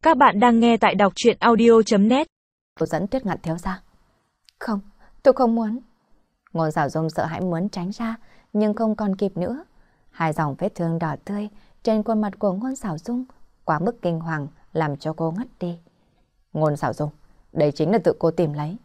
Các bạn đang nghe tại đọc truyện audio.net. Cô dẫn Tuyết Ngạn thiếu ra. Không, tôi không muốn. Ngôn Sảo Dung sợ hãi muốn tránh ra, nhưng không còn kịp nữa. Hai dòng vết thương đỏ tươi trên khuôn mặt của Ngôn Sảo Dung quá mức kinh hoàng làm cho cô ngất đi. Ngôn Sảo Dung, đây chính là tự cô tìm lấy.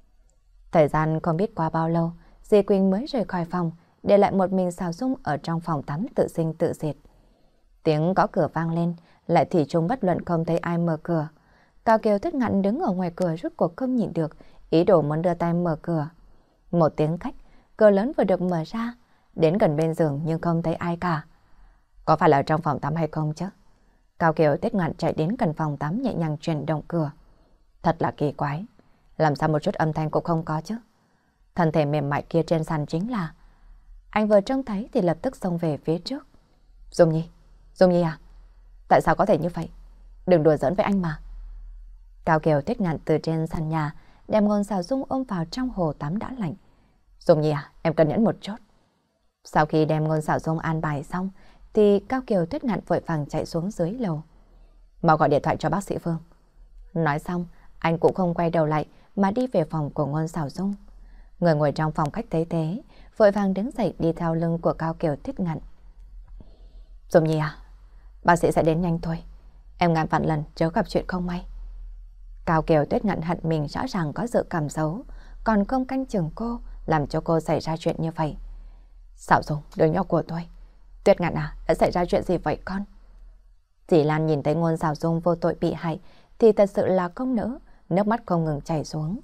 Thời gian không biết qua bao lâu, Di Quỳnh mới rời khỏi phòng, để lại một mình Sảo Dung ở trong phòng tắm tự sinh tự diệt. Tiếng gõ cửa vang lên, lại thủy chung bất luận không thấy ai mở cửa. Cao Kiều Tuyết Ngạn đứng ở ngoài cửa rốt cuộc không nhịn được, ý đồ muốn đưa tay mở cửa. Một tiếng khách, cửa lớn vừa được mở ra, đến gần bên giường nhưng không thấy ai cả. Có phải là ở trong phòng tắm hay không chứ? Cao Kiều Tuyết Ngạn chạy đến gần phòng tắm nhẹ nhàng chuyển động cửa. Thật là kỳ quái, làm sao một chút âm thanh cũng không có chứ? Thân thể mềm mại kia trên sàn chính là... Anh vừa trông thấy thì lập tức xông về phía trước. Dung Nhi à? Tại sao có thể như vậy? Đừng đùa giỡn với anh mà. Cao Kiều Tuyết Ngạn từ trên sàn nhà đem Ngôn Sảo Dung ôm vào trong hồ tắm đã lạnh. Dung Nhi à, em cẩn nhẫn một chút. Sau khi đem Ngôn Sảo Dung an bài xong thì Cao Kiều Tuyết Ngạn vội vàng chạy xuống dưới lầu. Mau gọi điện thoại cho bác sĩ Phương. Nói xong, anh cũng không quay đầu lại mà đi về phòng của Ngôn Sảo Dung. Người ngồi trong phòng khách thấy thế, vội vàng đứng dậy đi theo lưng của Cao Kiều Tuyết Ngạn. Dung Nhi à, bác sĩ sẽ đến nhanh thôi. Em ngàn vạn lần chớ gặp chuyện không may. Cao Kiều Tuyết Ngạn hận mình rõ ràng có dự cảm xấu, còn không canh chừng cô, làm cho cô xảy ra chuyện như vậy. Sảo Dung, đứa nhỏ của tôi. Tuyết Ngạn à, đã xảy ra chuyện gì vậy con? Dì Lan nhìn thấy Ngôn Sảo Dung vô tội bị hại thì thật sự là không nỡ, nước mắt không ngừng chảy xuống.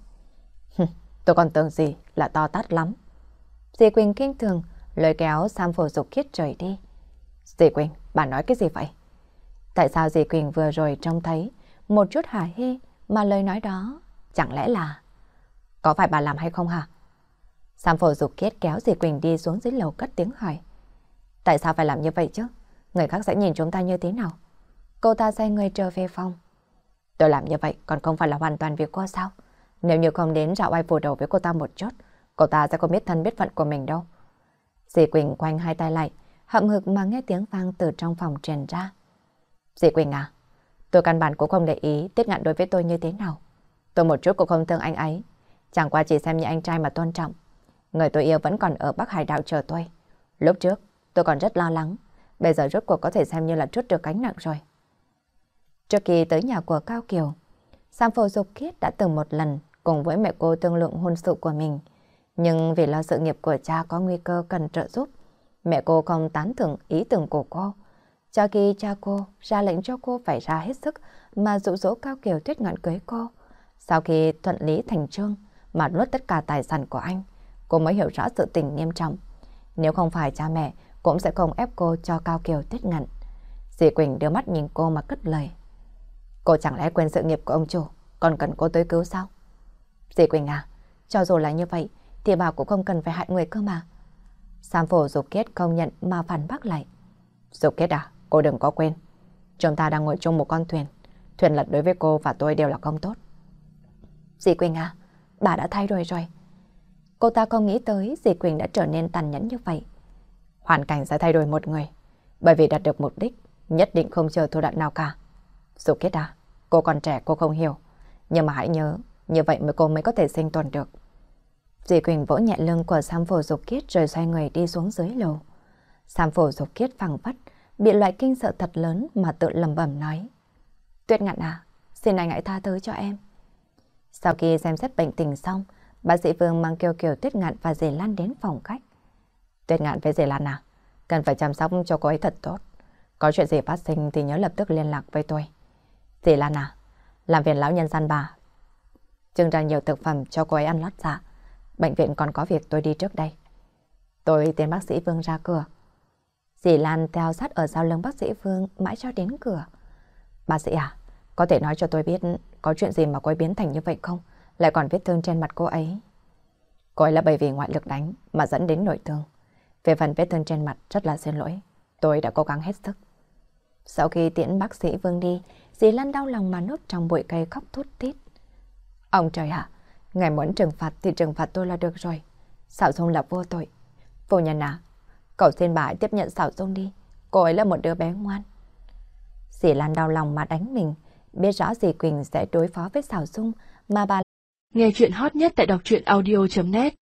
Tôi còn tưởng gì là to tát lắm. Dì Quỳnh kinh thường lôi kéo Sam Phổ Dục Khiết rời đi. Dì Quỳnh, bà nói cái gì vậy? Tại sao dì Quỳnh vừa rồi trông thấy một chút hả hê mà lời nói đó chẳng lẽ là... Có phải bà làm hay không hả? Sam Phổ Dục Khiết kéo dì Quỳnh đi xuống dưới lầu cất tiếng hỏi. Tại sao phải làm như vậy chứ? Người khác sẽ nhìn chúng ta như thế nào? Cô ta xoay người trở về phòng. Tôi làm như vậy còn không phải là hoàn toàn vì cô sao? Nếu như không đến dạo ai vù đầu với cô ta một chút, cô ta sẽ không biết thân biết phận của mình đâu. Dì Quỳnh quanh hai tay lại, hậm hực mà nghe tiếng vang từ trong phòng truyền ra. Dì Quỳnh à, tôi căn bản cũng không để ý Tuyết Ngạn đối với tôi như thế nào. Tôi một chút cũng không thương anh ấy, chẳng qua chỉ xem như anh trai mà tôn trọng. Người tôi yêu vẫn còn ở Bắc Hải đảo chờ tôi. Lúc trước tôi còn rất lo lắng, bây giờ rốt cuộc có thể xem như là trút được gánh nặng rồi. Trước khi tới nhà của Cao Kiều, Sam Phổ Dục Khiết đã từng một lần cùng với mẹ cô thương lượng hôn sự của mình. Nhưng vì lo sự nghiệp của cha có nguy cơ cần trợ giúp, mẹ cô không tán thưởng ý tưởng của cô. Cho khi cha cô ra lệnh cho cô phải ra hết sức mà dụ dỗ Cao Kiều Tuyết Ngạn cưới cô. Sau khi thuận lý thành chương mà nuốt tất cả tài sản của anh, cô mới hiểu rõ sự tình nghiêm trọng. Nếu không phải cha mẹ cũng sẽ không ép cô cho Cao Kiều Tuyết Ngạn. Dì Quỳnh đưa mắt nhìn cô mà cất lời. Cô chẳng lẽ quên sự nghiệp của ông chủ, còn cần cô tới cứu sao? Dì Quỳnh à, cho dù là như vậy thì bà cũng không cần phải hại người cơ mà. Sam Phổ Dục Khiết không nhận mà phản bác lại. Dục Khiết à, cô đừng có quên, chúng ta đang ngồi chung một con thuyền. Thuyền lật đối với cô và tôi đều là không tốt. Dì Quỳnh à, bà đã thay đổi rồi. Cô ta không nghĩ tới dì Quỳnh đã trở nên tàn nhẫn như vậy. Hoàn cảnh sẽ thay đổi một người, bởi vì đạt được mục đích nhất định không chờ thủ đoạn nào cả. Dục Khiết à, cô còn trẻ cô không hiểu, nhưng mà hãy nhớ, như vậy mới cô mới có thể sinh tồn được. Dì Quỳnh vỗ nhẹ lưng của Sam Phổ Dục Khiết rồi xoay người đi xuống dưới lầu. Sam Phổ Dục Khiết phảng phất bị loại kinh sợ thật lớn mà tự lẩm bẩm nói. Tuyết Ngạn à, xin anh hãy tha thứ cho em. Sau khi xem xét bệnh tình xong, bác sĩ Vương mang Kiều Kiều Tuyết Ngạn và dì Lan đến phòng khách. Tuyết Ngạn với dì Lan à, cần phải chăm sóc cho cô ấy thật tốt. Có chuyện gì phát sinh thì nhớ lập tức liên lạc với tôi. Dì Lan à, làm viện lão nhân gian bà trưng ra nhiều thực phẩm cho cô ấy ăn lót dạ. Bệnh viện còn có việc tôi đi trước đây. Tôi tiến bác sĩ Vương ra cửa. Dì Lan theo sát ở sau lưng bác sĩ Vương mãi cho đến cửa. Bác sĩ à, có thể nói cho tôi biết có chuyện gì mà cô ấy biến thành như vậy không? Lại còn vết thương trên mặt cô ấy. Cô ấy là bởi vì ngoại lực đánh mà dẫn đến nội thương. Về phần vết thương trên mặt rất là xin lỗi. Tôi đã cố gắng hết sức. Sau khi tiễn bác sĩ Vương đi, dì Lan đau lòng mà núp trong bụi cây khóc thút thít. Ông trời ạ, ngài muốn trừng phạt thì trừng phạt tôi là được rồi. Sảo Dung là vô tội. Phu nhân à, cậu xin bà hãy tiếp nhận Sảo Dung đi. Cô ấy là một đứa bé ngoan. Dì Lan đau lòng mà đánh mình, biết rõ dì Quỳnh sẽ đối phó với Sảo Dung mà bà. Nghe chuyện hot nhất tại đọc truyện audio.net